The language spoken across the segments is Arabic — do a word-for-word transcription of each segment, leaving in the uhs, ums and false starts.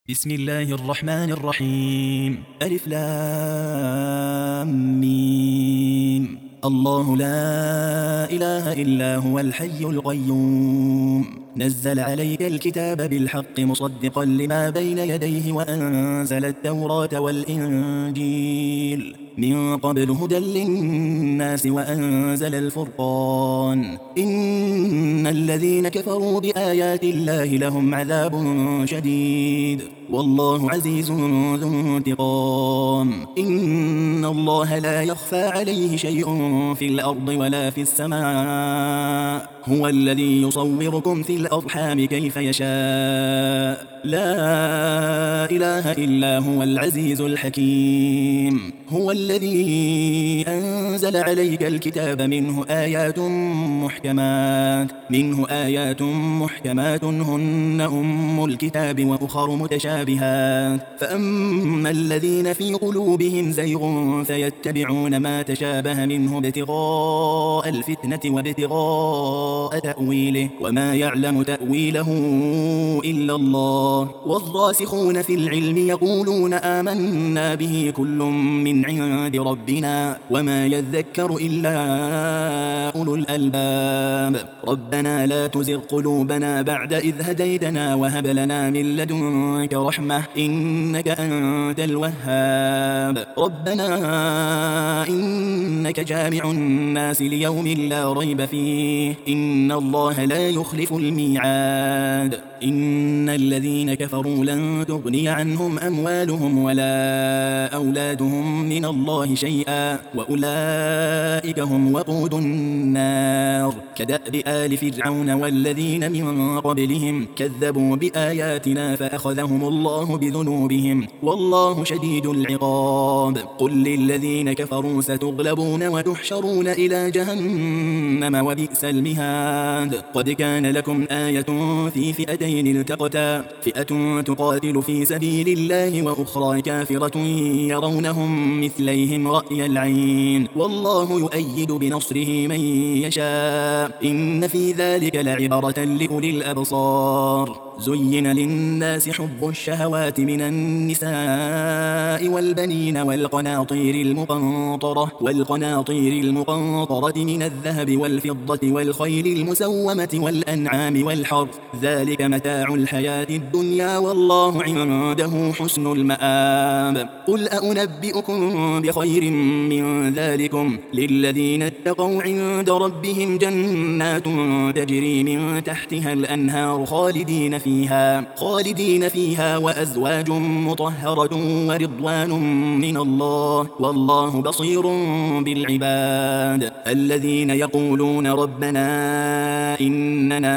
بسم الله الرحمن الرحيم. ألف لام ميم. الله لا إله إلا هو الحي القيوم، نزل عليك الكتاب بالحق مصدقا لما بين يديه وأنزل التوراة والإنجيل من قبل هدى للناس وأنزل الفرقان. إن الذين كفروا بآيات الله لهم عذاب شديد والله عزيز ذو انتقام. إن الله لا يخفى عليه شيء في الأرض ولا في السماء، هو الذي يصوركم في الأرحام كيف يشاء، لا إله إلا هو العزيز الحكيم. هو الذي أنزل عليك الكتاب منه آيات محكمات منه آيات محكمات هن أم الكتاب وأخر متشابهات، فأما الذين في قلوبهم زيغ فيتبعون ما تشابه منه ابتغاء الفتنة وابتغاء تأويله وما يعلم تأويله إلا الله، والراسخون في العلم يقولون آمنا به كل من عند ربنا وما يذكر إلا أولو الألباب. ربنا لا تزغ قلوبنا بعد إذ هديتنا وهب لنا من لدنك رحمة إنك أنت الوهاب. ربنا إنك جامع الناس ليوم لا ريب فيه إن الله لا يخلف الميعاد. إن الذين كفروا لن تغني عنهم أموالهم ولا أولادهم من الله شيئا وأولئك هم وقود النار. كدأب آل فرعون والذين من قبلهم كذبوا بآياتنا فأخذهم الله بذنوبهم والله شديد العقاب. قل للذين كفروا ستغلبون وتحشرون إلى جهنم وبئس المهاد. قد كان لكم آية في فئتين التقتا، فئة تقاتل في سبيل الله وأخرى كافرة يرونهم مثليهم رأي العين والله يؤيد بنصره من يشاء إن في ذلك لعبرة لأولي الأبصار. زين للناس حب الشهوات من النساء والبنين والقناطير المقنطرة والقناطير المقنطرة من الذهب والفضة والخيل المسومة والأنعام والحرث، ذلك متاع الحياة الدنيا والله عنده حسن المآب. قل أنبئكم بخير من ذلكم للذين اتقوا عند ربهم جنات تجري من تحتها الأنهار خالدين فيها خالدين فيها وأزواج مطهرة ورضوان من الله والله بصير بالعباد. الذين يقولون ربنا إننا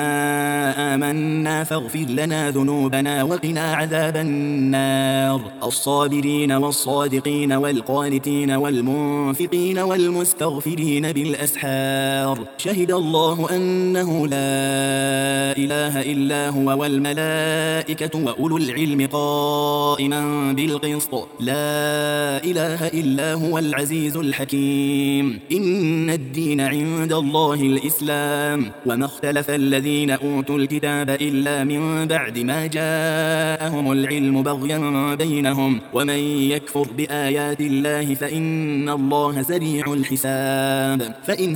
آمنا فاغفر لنا ذنوبنا وقنا عذاب النار. الصابرين والصادقين والقانتين والمنفقين والمستغفرين بالأسحار. شهد الله أنه لا إله إلا هو والملائكة وأولو العلم قائما بالقسط لا إله إلا هو العزيز الحكيم. إن الدين عند الله الإسلام وما اختلف الذين أوتوا الكتاب إلا من بعد ما جاءهم العلم بغيا بينهم ومن يكفر بآيات الله فإن الله سريع الحساب. فإن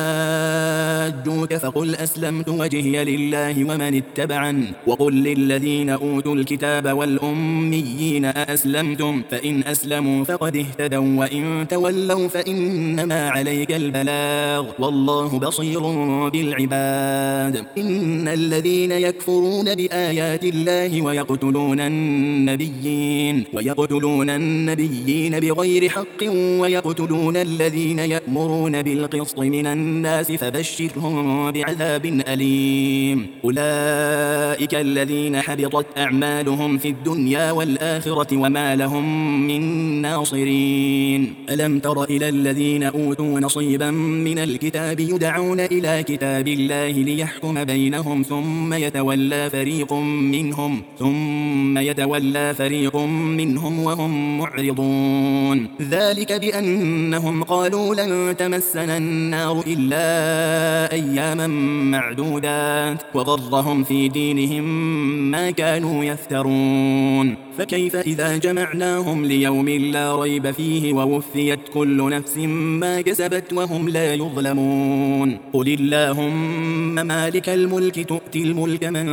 حاجوك فقل أسلمت وجهي لله ومن اتبعن وقل للذين أوتوا الكتاب والأميين أأسلمتم فإن أسلموا فقد اهتدوا وإن تولوا فإنما عليك البلاغ والله بصير بالعباد. إن الذين يكفرون بآيات الله ويقتلون النبيين ويقتلون النبيين بغير حق ويقتلون الذين يأمرون بالقسط من الناس فبشرهم بعذاب أليم. أولئك الذين حبطت أعمالهم في الدنيا والآخرة وما لهم من ناصرين. ألم تر إلى الذين أوتوا نصيبا من الكتاب يدعون إلى كتاب الله ليحكم بينهم ثم يتولى فريق منهم ثم يتولى فريق منهم وهم معرضون. ذلك بأنهم قالوا لن تمسنا النار إلا أياما معدودات وغرهم في دينهم ما كانوا يفترون فكيف إذا جمعناهم ليوم لا ريب فيه ووفيت كل نفس ما كسبت وهم لا يظلمون قل اللهم مالك الملك تؤتي الملك من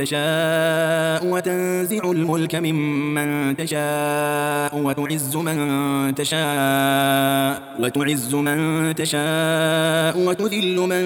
تشاء وتنزع الملك ممن تشاء وتعز من تشاء وتعز من تشاء وتذل من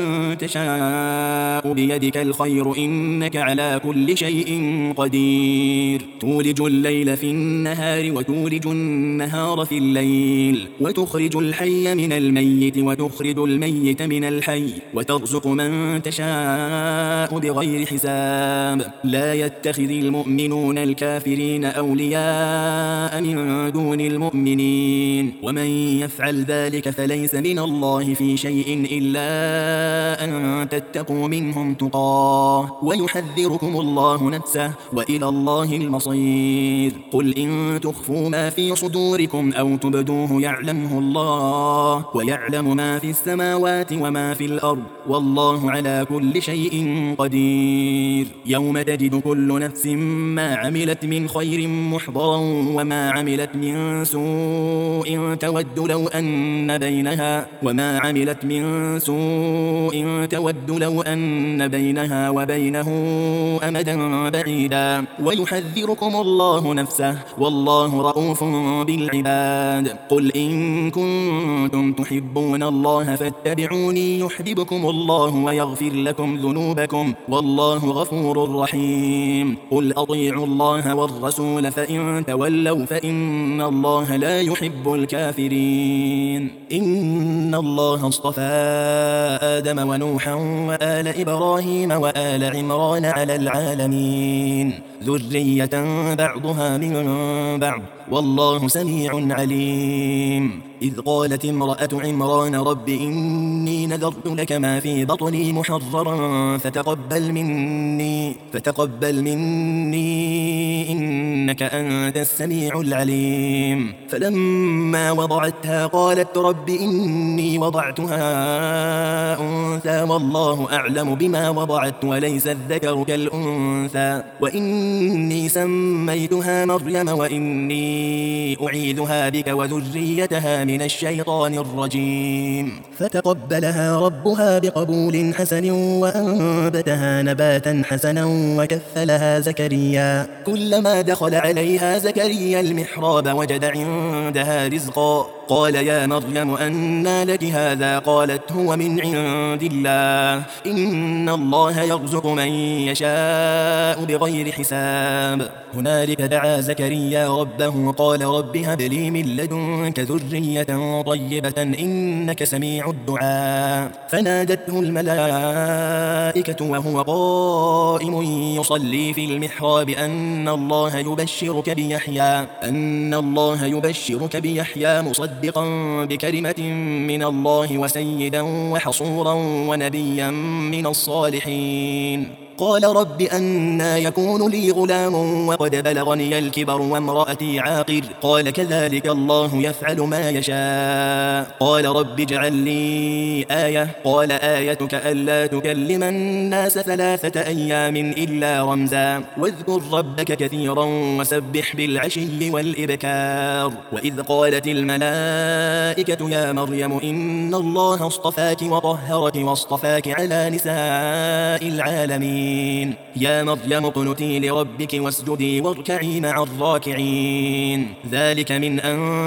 تشاء بيدك الخير إنك على كل شيء قدير تولج الليل في النهار وتولج النهار في الليل وتخرج الحي من الميت وتخرج الميت من الحي وترزق من تشاء بغير حساب لا يتخذ المؤمنون الكافرين أولياء من دون المؤمنين ومن يفعل ذلك فليس من الله في شيء إلا أن تتقوا منهم تقاه ويحذركم الله نفسه وإلى الله المصير قل إن تخفوا ما في صدوركم أو تبدوه يعلمه الله ويعلم ما في السماوات وما في الأرض والله على كل شيء قدير يوم تجد كل نفس ما عملت من خير محضرا وما عملت من سوء تود لو أن بينها وما عملت من سوء تود لو أن بينها وبينه أمدا بعيدا ويحذركم الله نفسه والله رؤوف بالعباد قل إن كنتم تحبون الله فاتبعوني يحببكم الله ويغفر لكم ذنوبكم والله غفور رحيم قل أطيعوا الله والرسول فإن تولوا فإن الله لا يحب الكافرين إن الله اصطفى آدم ونوحا وآل إبراهيم وآل عمران على العالمين ذرية بعضها من بعض والله سميع عليم إذ قالت امرأة عمران رب إني نذرت لك ما في بطني محررا فتقبل مني فتقبل مني إنك أنت السميع العليم فلما وضعتها قالت رب إني وضعتها أنثى والله أعلم بما وضعت وليس الذكر كالأنثى وإني سميتها مريم وإني أعيذها بك وذريتها من الشيطان الرجيم فتقبلها ربها بقبول حسن وأنبتها نباتا حسنا وكفلها زكريا كلما دخل عليها زكريا المحراب وجد عندها رزقا قال يا مريم أنى لك هذا قالت هو من عند الله إن الله يرزق من يشاء بغير حساب هنالك دعا زكريا ربه قال رب هب لي من لدنك ذرية طيبة إنك سميع الدعاء فنادته الملائكة وهو قائم يصلي في المحراب أن الله يبشرك بيحيى أن الله يبشرك بيحيى مصدقا بكلمة من الله وسيدا وحصورا ونبيا من الصالحين قال رب أنى يكون لي غلام وقد بلغني الكبر وامرأتي عاقر قال كذلك الله يفعل ما يشاء قال رب اجعل لي آية قال آيتك ألا تكلم الناس ثلاثة أيام إلا رمزا واذكر ربك كثيرا وسبح بالعشي والإبكار وإذ قالت الملائكة يا مريم إن الله اصطفاك وطهرك واصطفاك على نساء العالمين يا مريم اقنتي لربك واسجدي واركعي مع الراكعين ذلك من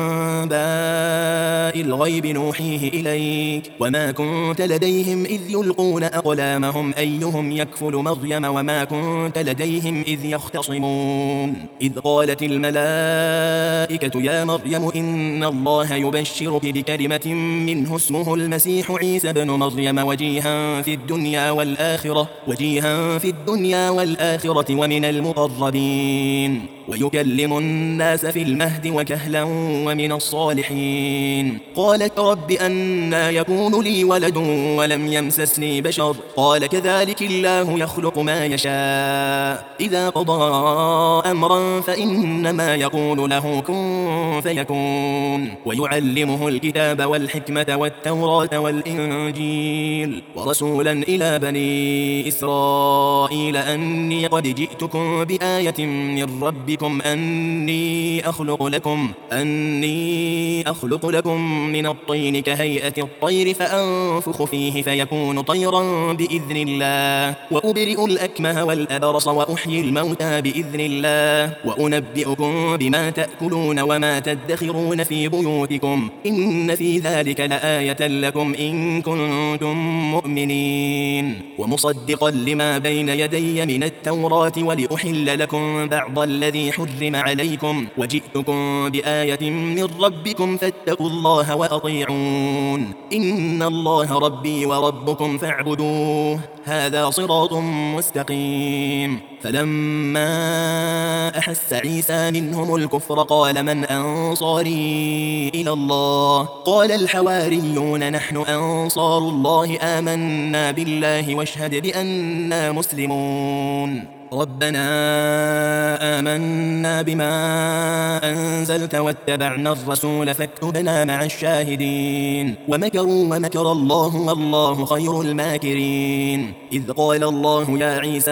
أنباء الغيب نوحيه إليك وما كنت لديهم إذ يلقون أقلامهم أيهم يكفل مريم وما كنت لديهم إذ يختصمون إذ قالت الملائكة يا مريم إن الله يبشرك بكلمة منه اسمه المسيح عيسى بن مريم وجيها في الدنيا والآخرة وجيها في الدنيا والآخرة ومن المقربين ويكلم الناس في المهد وكهلا ومن الصالحين قالت رب أنى يكون لي ولد ولم يمسسني بشر قال كذلك الله يخلق ما يشاء إذا قضى أمرا فإنما يقول له كن فيكون ويعلمه الكتاب والحكمة والتوراة والإنجيل ورسولا إلى بني إسرائيل إسرائيل أني قد جئتكم بآية من ربكم أني أخلق لكم أني أخلق لكم من الطين كهيئة الطير فأنفخ فيه فيكون طيرا بإذن الله وأبرئ الأكمه والأبرص وأحيي الموتى بإذن الله وأنبئكم بما تأكلون وما تدخرون في بيوتكم إن في ذلك لآية لكم إن كنتم مؤمنين ومصدقا لما بين يدي من التوراة ولأحل لكم بعض الذي حرم عليكم وجئتكم بآية من ربكم فاتقوا الله وأطيعون إن الله ربي وربكم فاعبدوه هذا صراط مستقيم فلما أحس عيسى منهم الكفر قال من أنصاري إلى الله قال الحواريون نحن أنصار الله آمنا بالله واشهد بأننا مسلمون ربنا آمنا بما أنزلت واتبعنا الرسول فاكتبنا مع الشاهدين ومكروا ومكر الله والله خير الماكرين إذ قال الله يا عيسى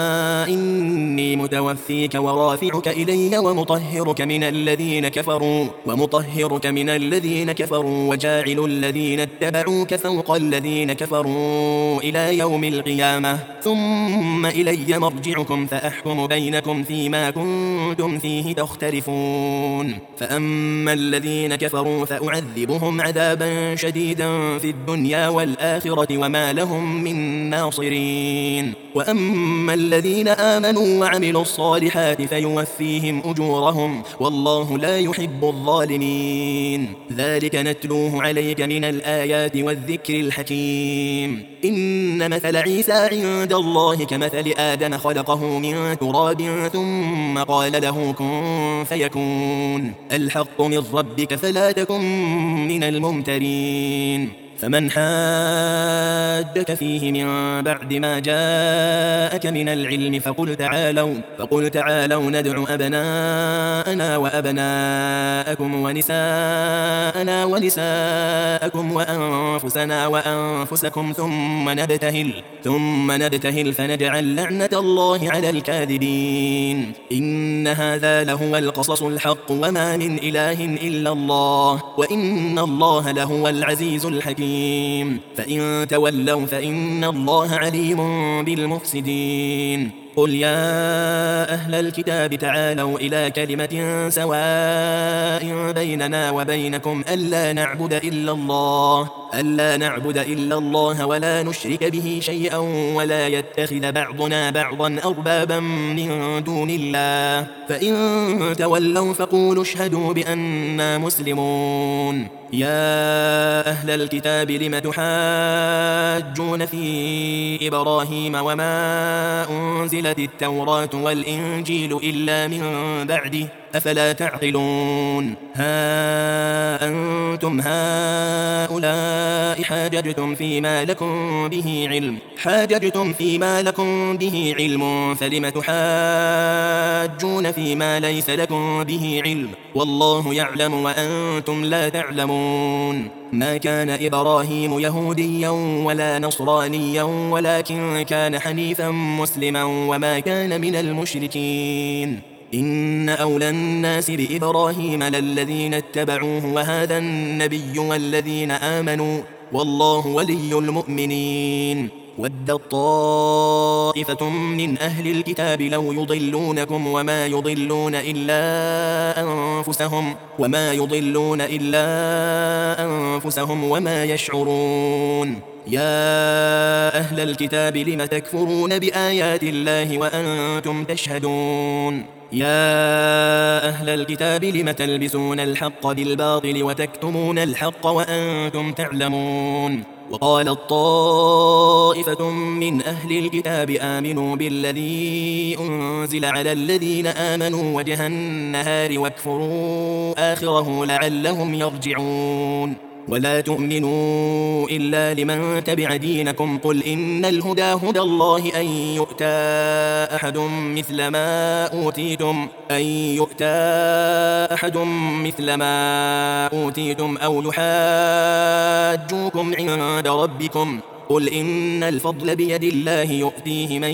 إني متوفيك ورافعك إلي ومطهرك من الذين كفروا ومطهرك من الذين كفروا وجاعل الذين اتبعوك فوق الذين كفروا إلى يوم القيامة ثم إلي مرجعكم فأحكم بينكم فيما كنتم فيه تختلفون فأما الذين كفروا فأعذبهم عذابا شديدا في الدنيا والآخرة وما لهم من ناصرين وأما الذين آمنوا وعملوا الصالحات فيوفيهم أجورهم والله لا يحب الظالمين ذلك نتلوه عليك من الآيات والذكر الحكيم إن مثل عيسى عند الله كمثل آدم خلقه من تراب ثم قال له كن فيكون الحق من ربك فلا تكن من الممترين فمن حاجك فيه من بعد ما جاءك من العلم فقل تعالوا فقل تعالوا ندع أبناءنا وأبناءكم ونساءنا ونساءكم وأنفسنا وأنفسكم ثم نبتهل ثم نبتهل فنجعل لعنة الله على الكاذبين إن هذا لهو القصص الحق وما من إله إلا الله وإن الله لهو العزيز الحكيم فإن تولوا فإن الله عليم بالمفسدين قل يا أهل الكتاب تعالوا إلى كلمة سواء بيننا وبينكم ألا نعبد إلا الله ألا نعبد إلا الله ولا نشرك به شيئا ولا يتخذ بعضنا بعضا أربابا من دون الله فإن تولوا فقولوا اشهدوا بأننا مسلمون يا أهل الكتاب لم تحاجون في إبراهيم وما أنزلت التوراة والإنجيل إلا من بعده أفلا تعقلون ها أنتم هؤلاء حاججتم فيما لكم به علم حاججتم فيما لكم به علم فلم تحاجون فيما ليس لكم به علم والله يعلم وأنتم لا تعلمون ما كان إبراهيم يهوديا ولا نصرانيا ولكن كان حنيفا مسلما وما كان من المشركين إن أولى الناس بإبراهيم للذين اتبعوه وهذا النبي والذين آمنوا والله ولي المؤمنين ودت طائفة من أهل الكتاب لو يضلونكم وما يضلون إلا أنفسهم وما يضلون إلا أنفسهم وما يشعرون يا أهل الكتاب لم تكفرون بآيات الله وأنتم تشهدون يا أهل الكتاب لم تلبسون الحق بالباطل وتكتمون الحق وأنتم تعلمون وقالت طائفة من أهل الكتاب آمنوا بالذي أنزل على الذين آمنوا وجه النهار واكفروا آخره لعلهم يرجعون ولا تؤمنوا إلا لمن تبع دينكم قل إن الهدى هدى الله أن يؤتى أحد مثل ما أوتيتم أن يؤتى أحد مثل ما أوتيتم أو يحاجوكم عند ربكم قل إن الفضل بيد الله يؤتيه من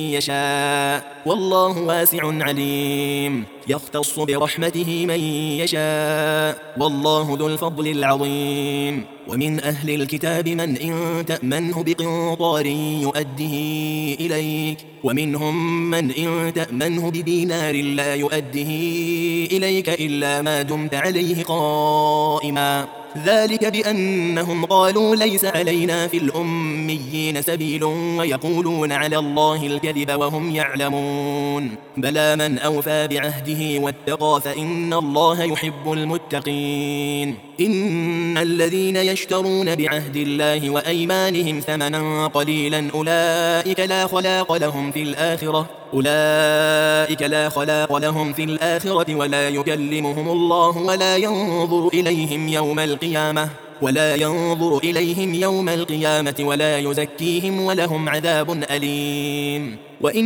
يشاء والله واسع عليم يختص برحمته من يشاء والله ذو الفضل العظيم ومن أهل الكتاب من إن تأمنه بقنطار يؤده إليك ومنهم من إن تأمنه بدينار لا يؤده إليك إلا ما دمت عليه قائما ذلك بأنهم قالوا ليس علينا في الأميين سبيل ويقولون على الله الكذب وهم يعلمون بلى من أوفى بعهده واتقى فإن الله يحب المتقين إن الذين يشترون بعهد الله وأيمانهم ثمنا قليلا أولئك لا خلاق لهم في الآخرة أولئك لا خلاق لهم في الآخرة ولا يكلمهم الله ولا ينظر إليهم يوم القيامة ولا ينظر إليهم يوم القيامة ولا يزكيهم ولهم عذاب أليم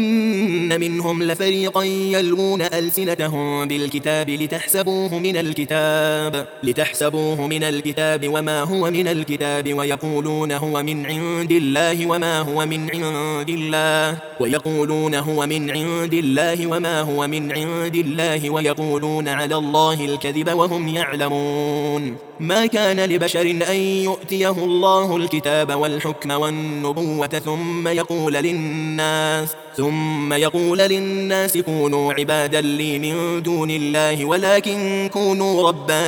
وإن منهم لفريقا يلوون ألسنتهم بالكتاب لتحسبوه من الكتاب لتحسبوه من الكتاب وما هو من الكتاب ويقولون هو من عند الله وما هو من عند الله ويقولون هو من عند الله وما هو من عند الله ويقولون على الله الكذب وهم يعلمون ما كان لبشر أن يؤتيه الله الكتاب والحكم والنبوة ثم يقول للناس ثم يقول للناس كونوا عبادا لي من دون الله ولكن كونوا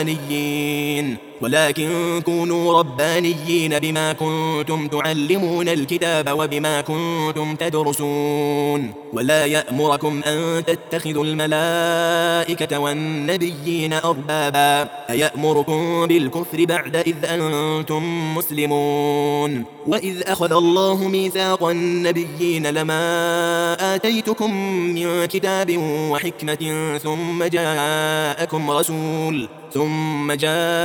ربانيين ولكن كونوا ربانيين بما كنتم تعلمون الكتاب وبما كنتم تدرسون ولا يأمركم أن تتخذوا الملائكة والنبيين أربابا أيأمركم بالكفر بعد إذ أنتم مسلمون وإذ أخذ الله ميثاق النبيين لما آتيتكم من كتاب وحكمة ثم جاءكم رسول ثم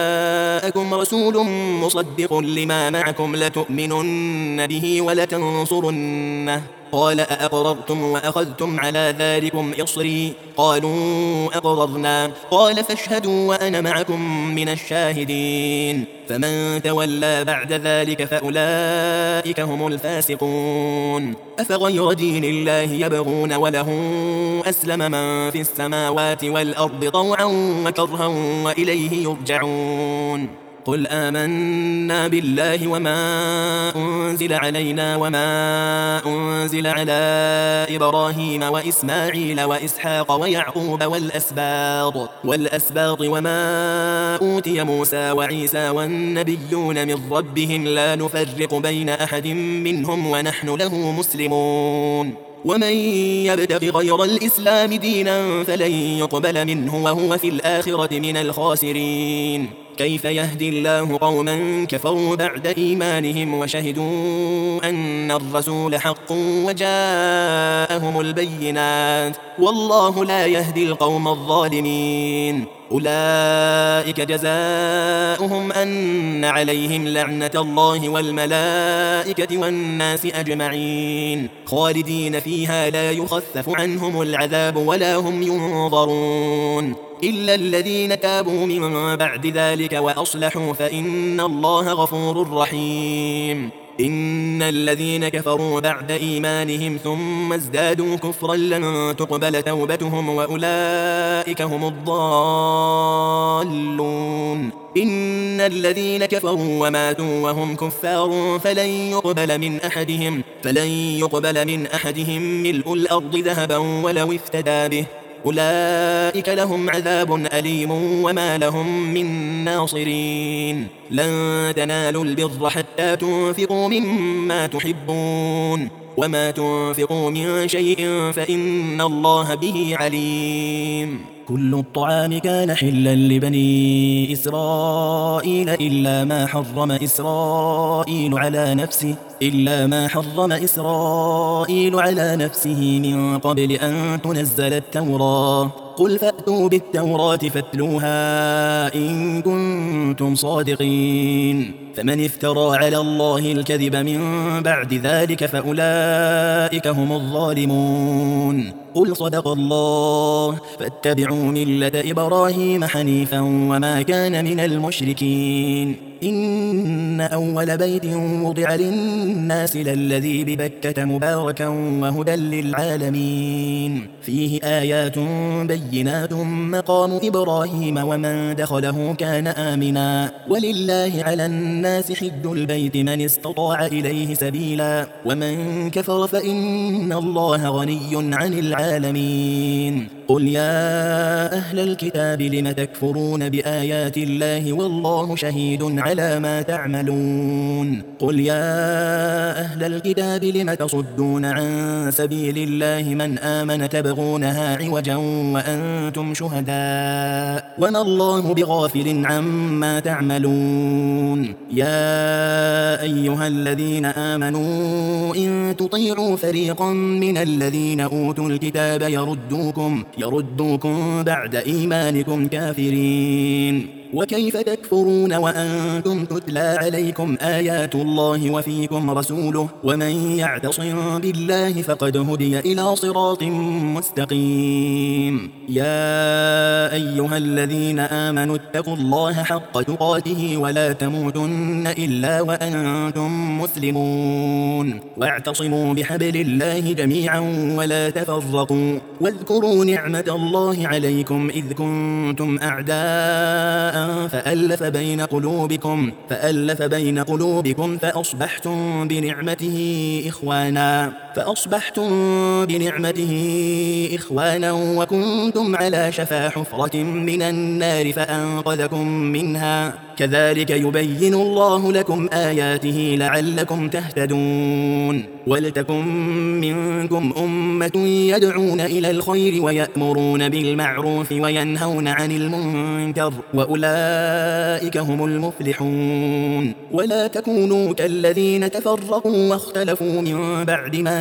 جاءكم رسول مصدق لما معكم لتؤمنن به ولتنصرنه قال أأقررتم وأخذتم على ذلكم إصري قالوا أقررنا قال فاشهدوا وأنا معكم من الشاهدين فمن تولى بعد ذلك فأولئك هم الفاسقون أفغير دين الله يبغون وله أسلم من في السماوات والأرض طوعا وكرها وإليه يرجعون قل آمنا بالله وما أنزل علينا وما أنزل على إبراهيم وإسماعيل وإسحاق ويعقوب والأسباط والأسباط وما أوتي موسى وعيسى والنبيون من ربهم لا نفرق بين أحد منهم ونحن له مسلمون ومن يبتغ غير الإسلام دينا فلن يقبل منه وهو في الآخرة من الخاسرين كيف يهدي الله قوما كفروا بعد إيمانهم وشهدوا أن الرسول حق وجاءهم البينات والله لا يهدي القوم الظالمين أولئك جزاؤهم أن عليهم لعنة الله والملائكة والناس أجمعين خالدين فيها لا يخفف عنهم العذاب ولا هم ينظرون إلا الذين تابوا من بعد ذلك وأصلحوا فإن الله غفور رحيم إن الذين كفروا بعد إيمانهم ثم ازدادوا كفرا لن تقبل توبتهم وأولئك هم الضالون إن الذين كفروا وماتوا وهم كفار فلن يقبل من أحدهم فلن يقبل من أحدهم ملء الأرض ذهبا ولو افتدى به أولئك لهم عذاب أليم وما لهم من ناصرين لن تنالوا البر حتى تنفقوا مما تحبون وما تنفقوا من شيء فإن الله به عليم كل الطعام كان حلا لبني إسرائيل إلا ما حرم إسرائيل على نفسه إلا ما حرم إسرائيل على نفسه من قبل أن تنزل التوراة قل فأتوا بالتوراة فاتلوها إن كنتم صادقين فمن افترى على الله الكذب من بعد ذلك فأولئك هم الظالمون. قل صدق الله فاتبعوا ملة إبراهيم حنيفا وما كان من المشركين. إن أول بيت وضع للناس للذي ببكة مباركا وهدى للعالمين فيه آيات بينات مقام إبراهيم ومن دخله كان آمنا ولله على الناس حج البيت من استطاع إليه سبيلا ومن كفر فإن الله غني عن العالمين. قل يا أهل الكتاب لم تكفرون بآيات الله والله شهيد على ما تعملون. قل يا أهل الكتاب لم تصدون عن سبيل الله من آمن تبغونها عوجا وأنتم شهداء وما الله بغافل عما تعملون. يا أيها الذين آمنوا إن تطيعوا فريقا من الذين أوتوا الكتاب يردوكم يردوكم بعد إيمانكم كافرين. وكيف تكفرون وأنتم تتلى عليكم آيات الله وفيكم رسوله ومن يعتصم بالله فقد هدي إلى صراط مستقيم. يا أيها الذين آمنوا اتقوا الله حق تقاته ولا تموتن إلا وأنتم مسلمون واعتصموا بحبل الله جميعا ولا تفرقوا واذكروا نعمة الله عليكم إذ كنتم أعداء فألف بين قلوبكم فألف بين قلوبكم فأصبحتم بنعمته إخوانا فأصبحتم بنعمته إخوانا وكنتم على شفا حفرة من النار فأنقذكم منها كذلك يبين الله لكم آياته لعلكم تهتدون. ولتكن منكم أمة يدعون إلى الخير ويأمرون بالمعروف وينهون عن المنكر وأولئك هم المفلحون. ولا تكونوا كالذين تفرقوا واختلفوا من بعد ما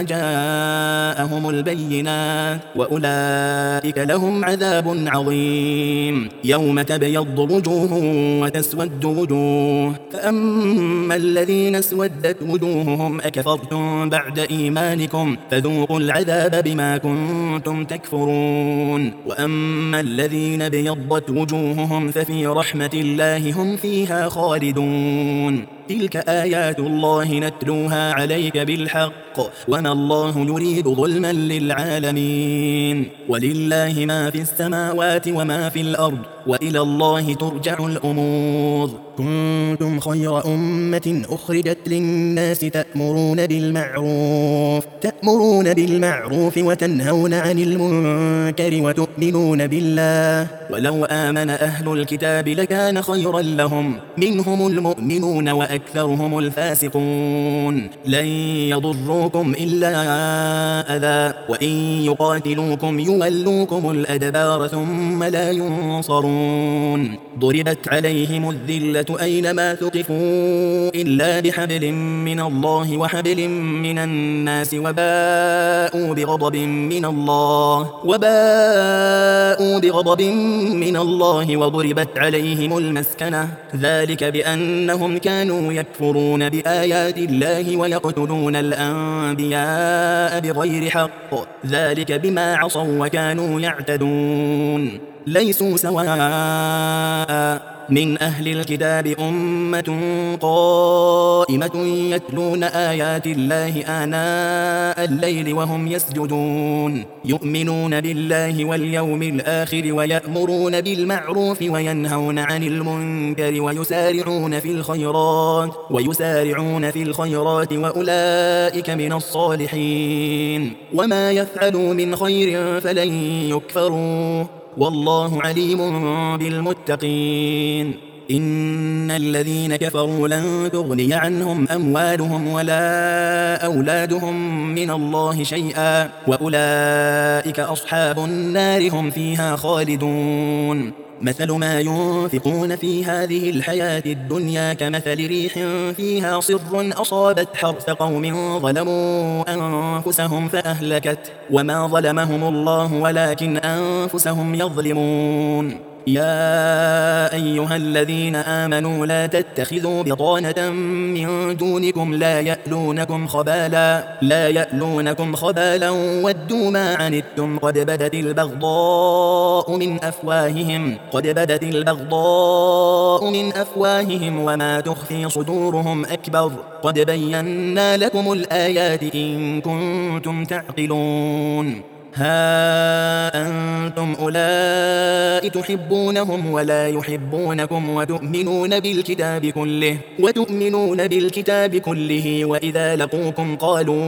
جاءهم البينات وأولئك لهم عذاب عظيم. يوم تبيض وجوه وتسود وجوه فأما الذين اسودت وجوههم أكفرتم بعد إيمانكم فذوقوا العذاب بما كنتم تكفرون. وأما الذين بيضت وجوههم ففي رحمة الله هم فيها خالدون. تلك آيات الله نتلوها عليك بالحق وما الله يريد ظلما للعالمين. ولله ما في السماوات وما في الأرض وإلى الله ترجع الأمور. كنتم خير أمة أخرجت للناس تأمرون بالمعروف تأمرون بالمعروف وتنهون عن المنكر وتؤمنون بالله ولو آمن أهل الكتاب لكان خيرا لهم منهم المؤمنون وأكثرهم الفاسقون. لن يضروكم إلا أذى وإن يقاتلوكم يولوكم الأدبار ثم لا ينصرون. ضربت عليهم الذلة أينما ثقفوا إلا بحبل من الله وحبل من الناس وباءوا بغضب من الله وباءوا بغضب من الله وضربت عليهم المسكنة ذلك بأنهم كانوا يكفرون بآيات الله ويقتلون الأنبياء بغير حق ذلك بما عصوا وكانوا يعتدون. ليسوا سواء من أهل الكتاب أمة قائمة يتلون آيات الله آناء الليل وهم يسجدون يؤمنون بالله واليوم الآخر ويأمرون بالمعروف وينهون عن المنكر ويسارعون في الخيرات ويسارعون في الخيرات وأولئك من الصالحين. وما يفعلوا من خير فلن يكفروا والله عليم بالمتقين. إن الذين كفروا لن تغني عنهم أموالهم ولا أولادهم من الله شيئا وأولئك أصحاب النار هم فيها خالدون. مثل ما ينفقون في هذه الحياة الدنيا كمثل ريح فيها صر أصابت حرث قوم ظلموا أنفسهم فأهلكت وما ظلمهم الله ولكن أنفسهم يظلمون. يا أيها الذين آمنوا لا تتخذوا بطانة من دونكم لا يألونكم خبالا لا يألونكم خبالا ودوا ما عنتم قد بدت البغضاء من أفواههم قد بدت البغضاء من أفواههم وما تخفي صدورهم أكبر قد بينا لكم الآيات إن كنتم تعقلون ها أنتم أولئك تحبونهم ولا يحبونكم وتؤمنون بالكتاب كله وتؤمنون بالكتاب كله وإذا لقوكم قالوا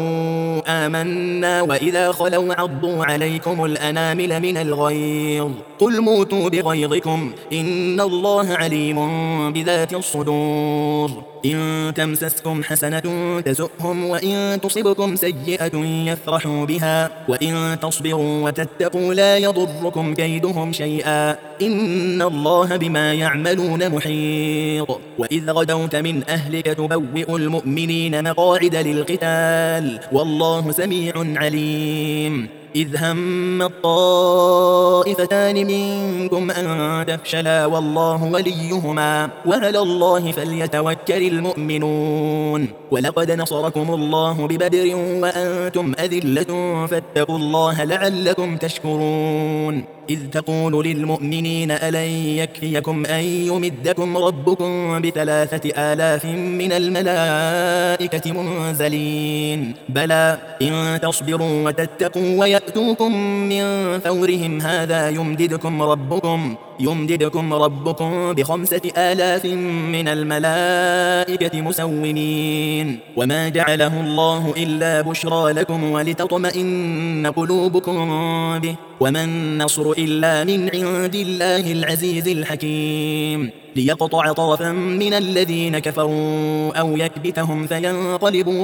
آمنا وإذا خلوا عضوا عليكم الأنامل من الغيظ قل موتوا بغيظكم إن الله عليم بذات الصدور إن تمسسكم حسنة تسؤهم وإن تصبكم سيئة يفرحوا بها وإن تصبروا وتتقوا لا يضركم كيدهم شيئا إن الله بما يعملون محيط وإذ غدوت من أهلك تبوئ المؤمنين مقاعد للقتال والله سميع عليم إذ هم الطائفتان منكم أن تفشلا والله وليهما وعلى الله فليتوكل المؤمنون ولقد نصركم الله ببدر وأنتم أذلة فاتقوا الله لعلكم تشكرون إذ تقول للمؤمنين ألن يكفيكم أن يمدكم ربكم بثلاثة آلاف من الملائكة منزلين بلى إن تصبروا وتتقوا ويأتوكم من فورهم هذا يمددكم ربكم يمددكم ربكم بخمسة آلاف من الملائكة مسومين وما جعله الله إلا بشرى لكم ولتطمئن قلوبكم به وما النصر إلا من عند الله العزيز الحكيم ليقطع طرفا من الذين كفروا أو يكبتهم فينقلبوا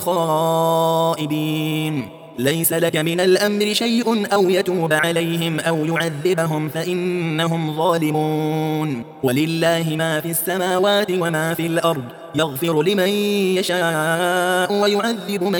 خائبين ليس لك من الأمر شيء أو يتوب عليهم أو يعذبهم فإنهم ظالمون ولله ما في السماوات وما في الأرض يغفر لمن يشاء ويعذب من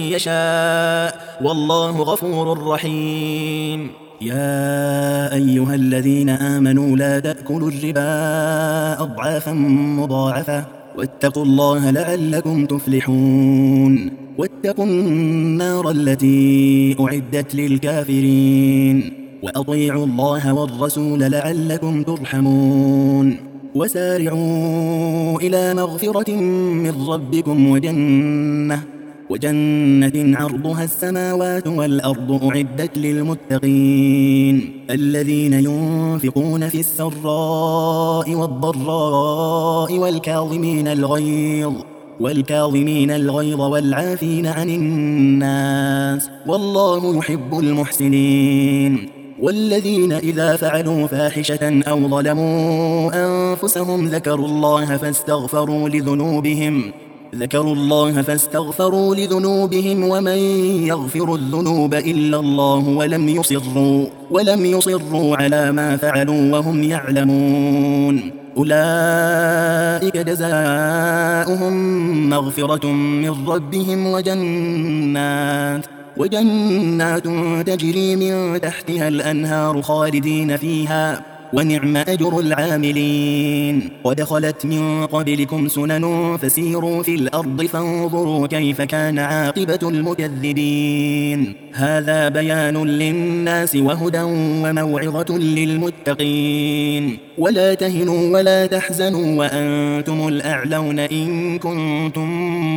يشاء والله غفور رحيم يا أيها الذين آمنوا لا تأكلوا الربا أضعافا مضاعفة واتقوا الله لعلكم تفلحون واتقوا النار التي أعدت للكافرين وأطيعوا الله والرسول لعلكم ترحمون وسارعوا إلى مغفرة من ربكم وجنة وجنة عرضها السماوات والأرض أعدت للمتقين الذين ينفقون في السراء والضراء والكاظمين الغيظ والكاظمين الغيظ والعافين عن الناس والله يحب المحسنين والذين إذا فعلوا فاحشة أو ظلموا أنفسهم ذكروا الله فاستغفروا لذنوبهم ذكروا الله فاستغفروا لذنوبهم ومن يغفر الذنوب إلا الله ولم يصروا ولم يصروا على ما فعلوا وهم يعلمون أولئك جزاؤهم مغفرة من ربهم وجنات وجنات تجري من تحتها الأنهار خالدين فيها ونعم أجر العاملين قد خلت من قبلكم سنن فسيروا في الأرض فانظروا كيف كان عاقبة المكذبين هذا بيان للناس وهدى وموعظة للمتقين ولا تهنوا ولا تحزنوا وأنتم الأعلون إن كنتم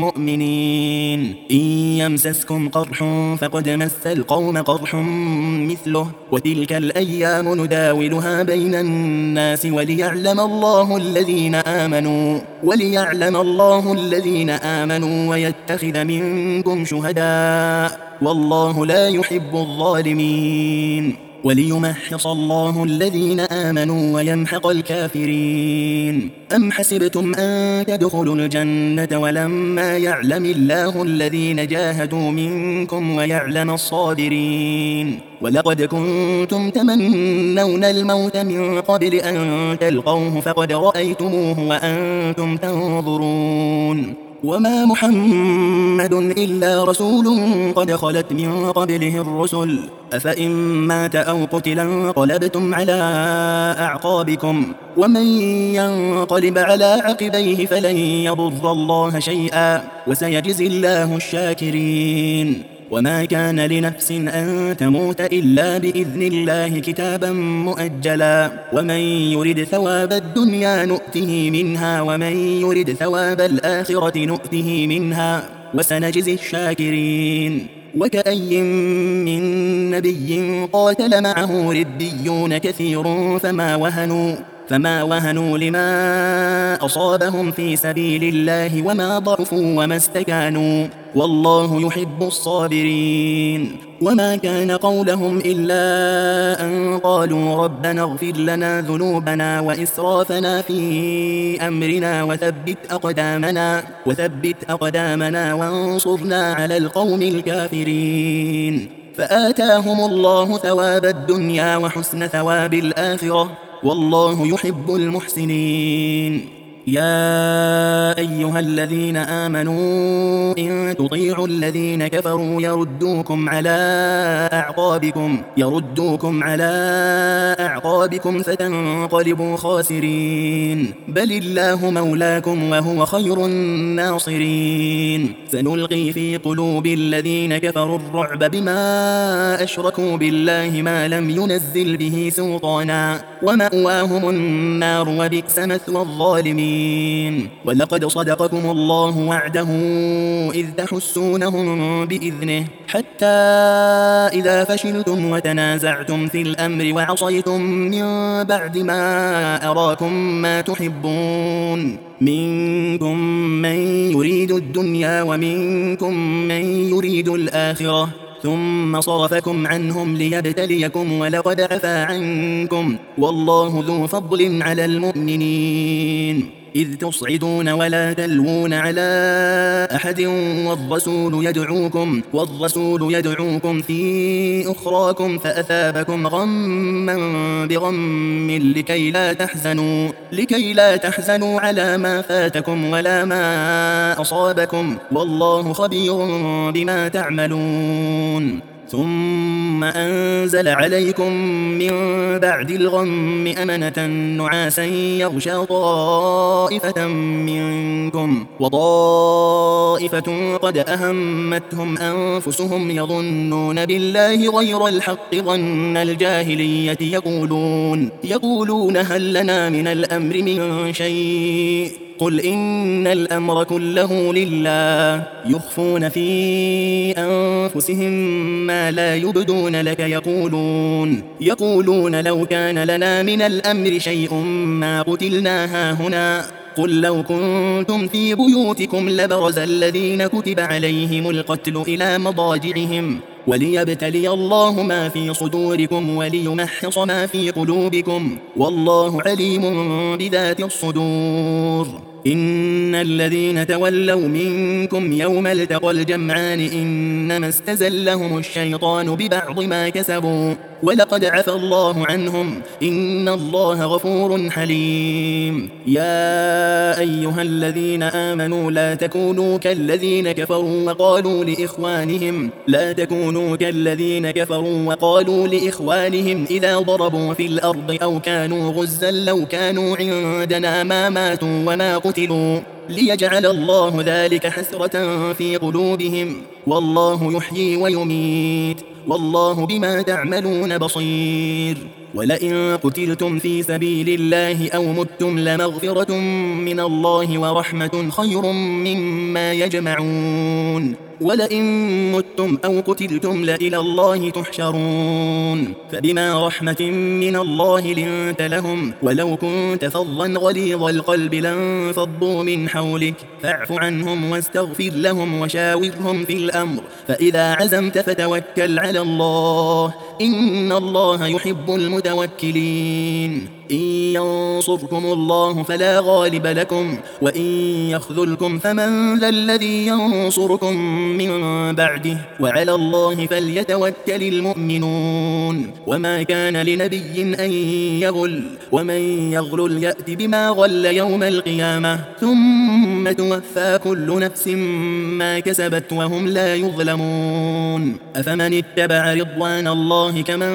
مؤمنين إن يمسسكم قرح فقد مس القوم قرح مثله وتلك الأيام نداولها بين الناس وليعلم الله الذين آمنوا وليعلم الله الذين آمنوا ويتخذ منكم شهداء والله لا يحب الظالمين وليمحص الله الذين آمنوا ويمحق الكافرين أم حسبتم أن تدخلوا الجنة ولما يعلم الله الذين جاهدوا منكم ويعلم الصابرين ولقد كنتم تمنون الموت من قبل أن تلقوه فقد رأيتموه وأنتم تنظرون وما محمد إلا رسول قد خلت من قبله الرسل أفإن مات أو قتل انقلبتم على أعقابكم ومن ينقلب على عقبيه فلن يضر الله شيئا وسيجزي الله الشاكرين وما كان لنفس أن تموت إلا بإذن الله كتابا مؤجلا ومن يرد ثواب الدنيا نؤته منها ومن يرد ثواب الآخرة نؤته منها وسنجزي الشاكرين وكأي من نبي قاتل معه ربيون كثير فما وهنوا فما وهنوا لما أصابهم في سبيل الله وما ضعفوا وما استكانوا والله يحب الصابرين وما كان قولهم إلا أن قالوا ربنا اغفر لنا ذنوبنا وإسرافنا في أمرنا وثبت أقدامنا وثبت أقدامنا وانصرنا على القوم الكافرين فآتاهم الله ثواب الدنيا وحسن ثواب الآخرة والله يحب المحسنين يا أيها الذين آمنوا إن تطيعوا الذين كفروا يردوكم على أعقابكم يردوكم على أعقابكم فتنقلبوا خاسرين بل الله مولاكم وهو خير الناصرين سنلقي في قلوب الذين كفروا الرعب بما أشركوا بالله ما لم ينزل به سلطانا ومأواهم النار وبئس مثوى الظالمين ولقد صدقكم الله وعده إذ تحسونهم بإذنه حتى إذا فشلتم وتنازعتم في الأمر وعصيتم من بعد ما أراكم ما تحبون منكم من يريد الدنيا ومنكم من يريد الآخرة ثم صرفكم عنهم ليبتليكم ولقد عفا عنكم والله ذو فضل على المؤمنين إذ تصعدون ولا تلوون على أحد والرسول يدعوكم والرسول يدعوكم في أخراكم فأثابكم غما بغم لكي لا تحزنوا لكي لا تحزنوا على ما فاتكم ولا ما أصابكم والله خبير بما تعملون ثم أنزل عليكم من بعد الغم أمنة نعاسا يغشى طائفة منكم وطائفة قد أهمتهم أنفسهم يظنون بالله غير الحق ظن الجاهلية يقولون يقولون هل لنا من الأمر من شيء قل إن الأمر كله لله يخفون في أنفسهم ما لا يبدون لك يقولون يقولون لو كان لنا من الأمر شيء ما قتلنا هاهنا قل لو كنتم في بيوتكم لبرز الذين كتب عليهم القتل إلى مضاجعهم وليبتلي الله ما في صدوركم وليمحص ما في قلوبكم والله عليم بذات الصدور إن الذين تولوا منكم يوم التقى الجمعان إنما استزلهم الشيطان ببعض ما كسبوا ولقد عفى الله عنهم إن الله غفور حليم يا أيها الذين آمنوا لا تكونوا كالذين كفروا وقالوا لإخوانهم لا تكونوا كالذين كفروا وقالوا لإخوانهم إذا ضربوا في الأرض أو كانوا غزا لو كانوا عندنا ما ماتوا وما قتلوا ليجعل الله ذلك حسرة في قلوبهم والله يحيي ويميت والله بما تعملون بصير ولئن قتلتم في سبيل الله أو متم لمغفرة من الله ورحمة خير مما يجمعون ولئن متم أو قتلتم لإلى الله تحشرون فبما رحمة من الله لنت لهم ولو كنت فظا غليظ القلب لانفضوا من حولك فاعف عنهم واستغفر لهم وشاورهم في الأمر فإذا عزمت فتوكل على الله إن الله يحب المتوكلين إن ينصركم الله فلا غالب لكم وإن يخذلكم فمن ذا الذي ينصركم من بعده وعلى الله فليتوكل المؤمنون وما كان لنبي أن يغل ومن يغل يأت بما غل يوم القيامة ثم ثم توفى كل نفس ما كسبت وهم لا يظلمون أفمن اتبع رضوان الله كمن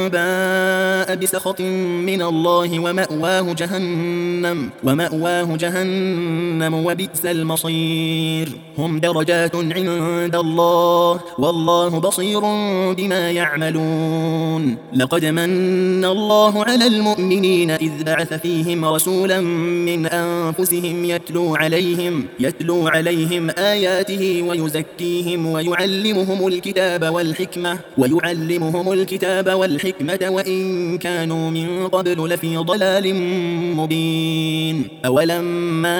باء بسخط من الله ومأواه جهنم ومأواه جهنم وبئس المصير هم درجات عند الله والله بصير بما يعملون لقد من الله على المؤمنين إذ بعث فيهم رسولا من أنفسهم يتلو عليهم يتلو عليهم آياته ويزكيهم ويعلمهم الكتاب والحكمة ويعلمهم الكتاب والحكمة وإن كانوا من قبل لفي ضلال مبين أولما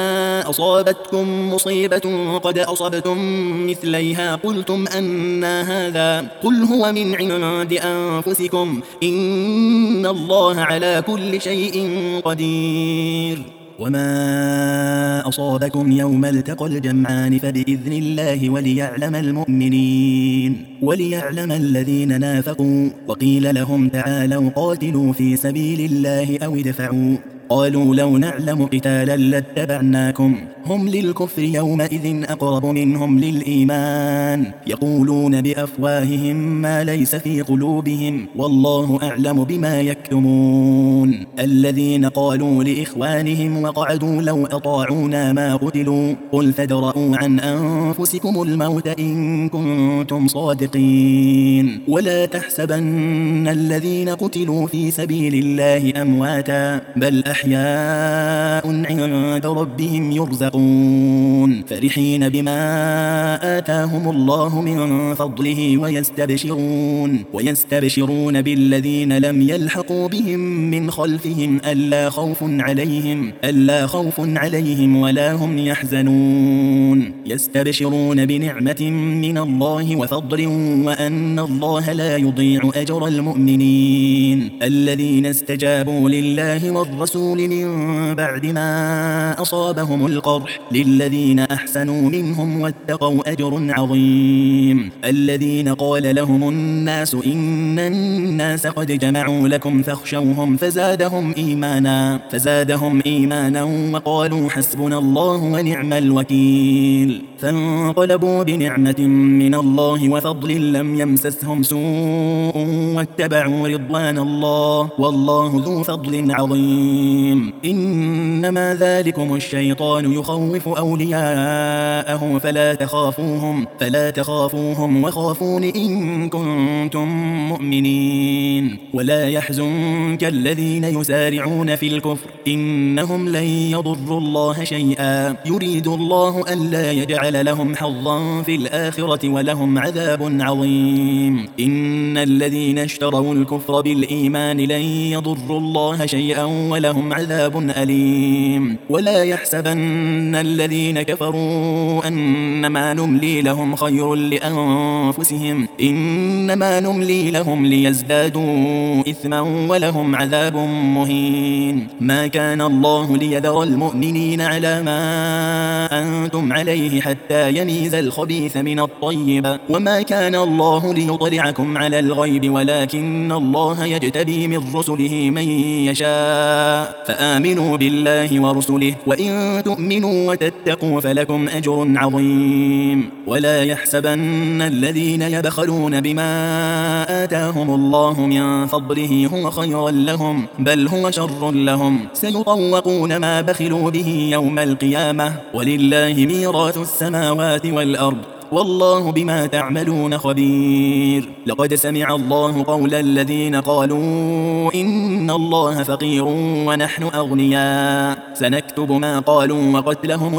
أصابتكم مصيبة قد أصبتم مثليها قلتم أنى هذا قل هو من عند أنفسكم إن الله على كل شيء قدير وما أصابكم يوم التقى الجمعان فبإذن الله وليعلم المؤمنين وليعلم الذين نافقوا وقيل لهم تعالوا قاتلوا في سبيل الله أو ادفعوا قالوا لو نعلم قتالا لاتبعناكم هم للكفر يومئذ أقرب منهم للإيمان يقولون بأفواههم ما ليس في قلوبهم والله أعلم بما يكتمون الذين قالوا لإخوانهم وقعدوا لو أطاعونا ما قتلوا قل فادرءوا عن أنفسكم الموت إن كنتم صادقين ولا تحسبن الذين قتلوا في سبيل الله أمواتا بل أحياء عند ربهم يرزقون فرحين بما آتاهم الله من فضله ويستبشرون ويستبشرون بالذين لم يلحقوا بهم من خلفهم ألا خوف عليهم ألا خوف عليهم ولا هم يحزنون يستبشرون بنعمة من الله وفضل وأن الله لا يضيع أجر المؤمنين الذين استجابوا لله والرسول من بعد ما أصابهم القرح للذين أحسنوا منهم واتقوا أجر عظيم الذين قال لهم الناس إن الناس قد جمعوا لكم فاخشوهم فزادهم إيمانا فزادهم إيمانا وقالوا حسبنا الله ونعم الوكيل فانقلبوا بنعمة من الله وفضل لم يمسسهم سوء واتبعوا رضوان الله والله ذو فضل عظيم إنما ذلكم الشيطان يخوف أولياءه فلا تخافوهم فلا تخافوهم وخافون إن كنتم مؤمنين ولا يحزنك الذين يسارعون في الكفر إنهم لن يضروا الله شيئا يريد الله ألا يجعل لهم حظا في الآخرة ولهم عذاب عظيم إن الذين اشتروا الكفر بالإيمان لن يضروا الله شيئا ولهم عذاب أليم ولا يحسبن الذين كفروا أنما نملي لهم خير لأنفسهم إنما نملي لهم ليزدادوا إثما ولهم عذاب مهين ما كان الله ليذر المؤمنين على ما أنتم عليه حتى يميز الخبيث من الطيب وما كان الله ليطلعكم على الغيب ولكن الله يجتبي من رسله من يشاء فآمنوا بالله ورسله وإن تؤمنوا وتتقوا فلكم أجر عظيم ولا يحسبن الذين يبخلون بما آتاهم الله من فضله هو خيرا لهم بل هو شر لهم سيطوقون ما بخلوا به يوم القيامة ولله ميراث السماوات والأرض والله بما تعملون خبير لقد سمع الله قول الذين قالوا إن الله فقير ونحن أغنياء سنكتب ما قالوا وقتلهم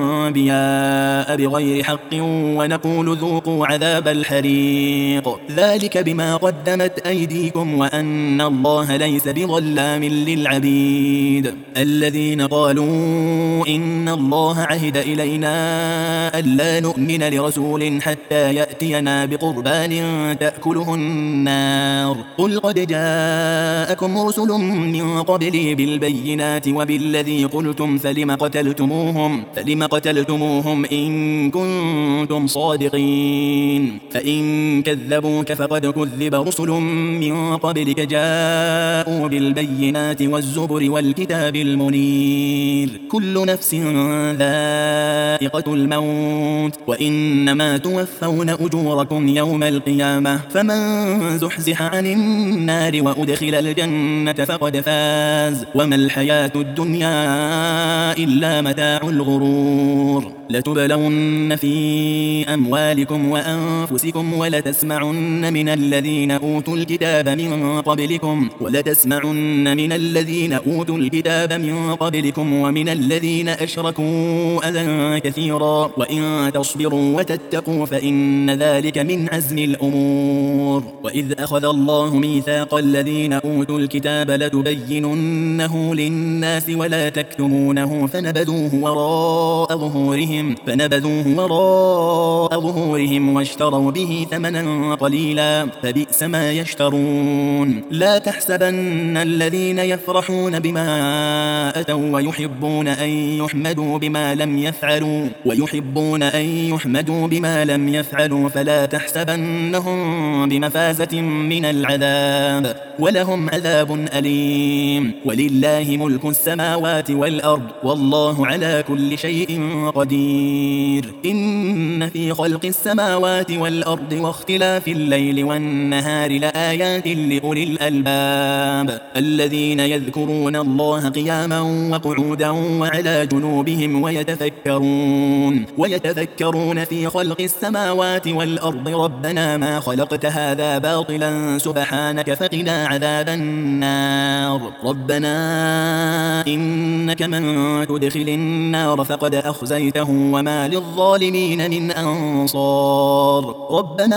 الأنبياء بغير حق ونقول ذوقوا عذاب الحريق ذلك بما قدمت أيديكم وأن الله ليس بظلام للعبيد الذين قالوا إن الله عهد إلينا ألا نؤمن لرسول برسول حتى يأتينا بقربان تأكله النار قل قد جاءكم رسل من قبلي بالبينات وبالذي قلتم فلم قتلتموهم فلم قتلتموهم إن كنتم صادقين فإن كذبوك فقد كذب رسل من قبلك جاءوا بالبينات والزبر والكتاب المنير كل نفس ذائقة الموت وإنما توفون أجوركم يوم القيامة فمن زحزح عن النار وأدخل الجنة فقد فاز وما الحياة الدنيا إلا متاع الغرور لتبلون في أموالكم وأنفسكم ولتسمعن من الذين أوتوا الكتاب من قبلكم ولتسمعن من الذين أوتوا الكتاب من قبلكم ومن الذين أشركوا أذى كثيرا وإن تصبروا وتتقوا فإن ذلك من عزم الأمور وإذ أخذ الله ميثاق الذين أوتوا الكتاب لتبيننه للناس ولا تكتمونه فنبذوه وراء ظهورهم فنبذوه وراء ظهورهم واشتروا به ثمنا قليلا فبئس ما يشترون لا تحسبن الذين يفرحون بما أتوا ويحبون أن يحمدوا بما لم يفعلوا ويحبون أن يحمدوا بما لم يفعلوا فلا تحسبنهم بمفازة من العذاب ولهم عذاب أليم ولله ملك السماوات والأرض والله على كل شيء قدير إن في خلق السماوات والأرض واختلاف الليل والنهار لآيات لأولي الألباب الذين يذكرون الله قياما وقعودا وعلى جنوبهم ويتفكرون ويتفكرون في خلق السماوات والأرض ربنا ما خلقت هذا باطلا سبحانك فقنا عذاب النار ربنا إنك من تدخل النار فقد أخزيته وما للظالمين من أنصار ربنا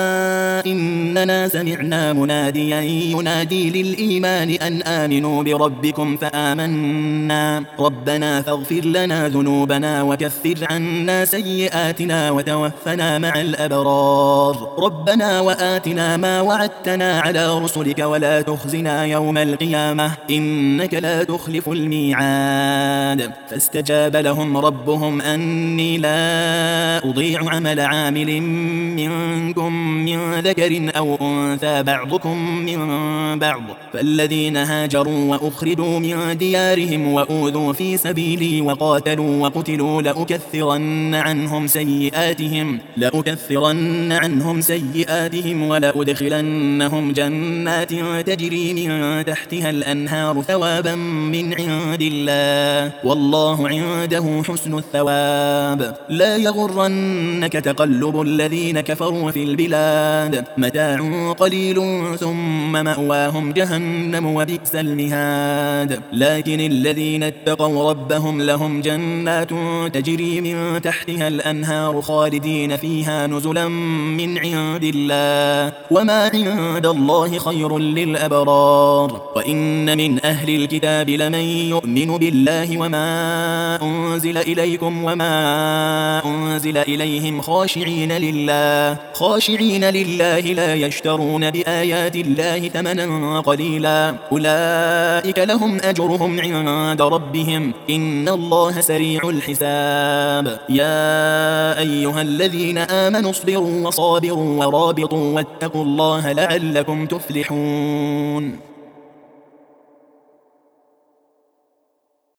إننا سمعنا مناديا ينادي للإيمان أن آمنوا بربكم فآمنا ربنا فاغفر لنا ذنوبنا وكفر عنا سيئاتنا وتوفنا مع الأبرار ربنا وآتنا ما وعدتنا على رسلك ولا تخزنا يوم القيامة إنك لا تخلف الميعاد فاستجاب لهم ربهم أني لا أضيع عمل عامل منكم من ذكر أو أنثى بعضكم من بعض فالذين هاجروا وأخرجوا من ديارهم وأوذوا في سبيلي وقاتلوا وقتلوا لأكثرن عنهم سيئاتهم لأكثرن عنهم سيئاتهم ولأدخلنهم جنات تجري من تحتها الأنهار ثوابا من عند الله والله عنده حسن الثواب لا يغرنك تقلب الذين كفروا في البلاد متاع قليل ثم مأواهم جهنم وبئس المهاد لكن الذين اتقوا ربهم لهم جنات تجري من تحتها الأنهار خالدين فيها نزلا من عند الله وما عند الله خير للأبرار وإن من أهل الكتاب لمن يؤمن بالله وما أنزل إليكم وما أنزل إليهم خاشعين لله خاشعين لله لا يشترون بآيات الله ثمنا قليلا أولئك لهم أجرهم عند ربهم إن الله سريع الحساب يا أيها الذين آمنوا اصبروا وصابروا ورابطوا واتقوا الله لعلكم تفلحون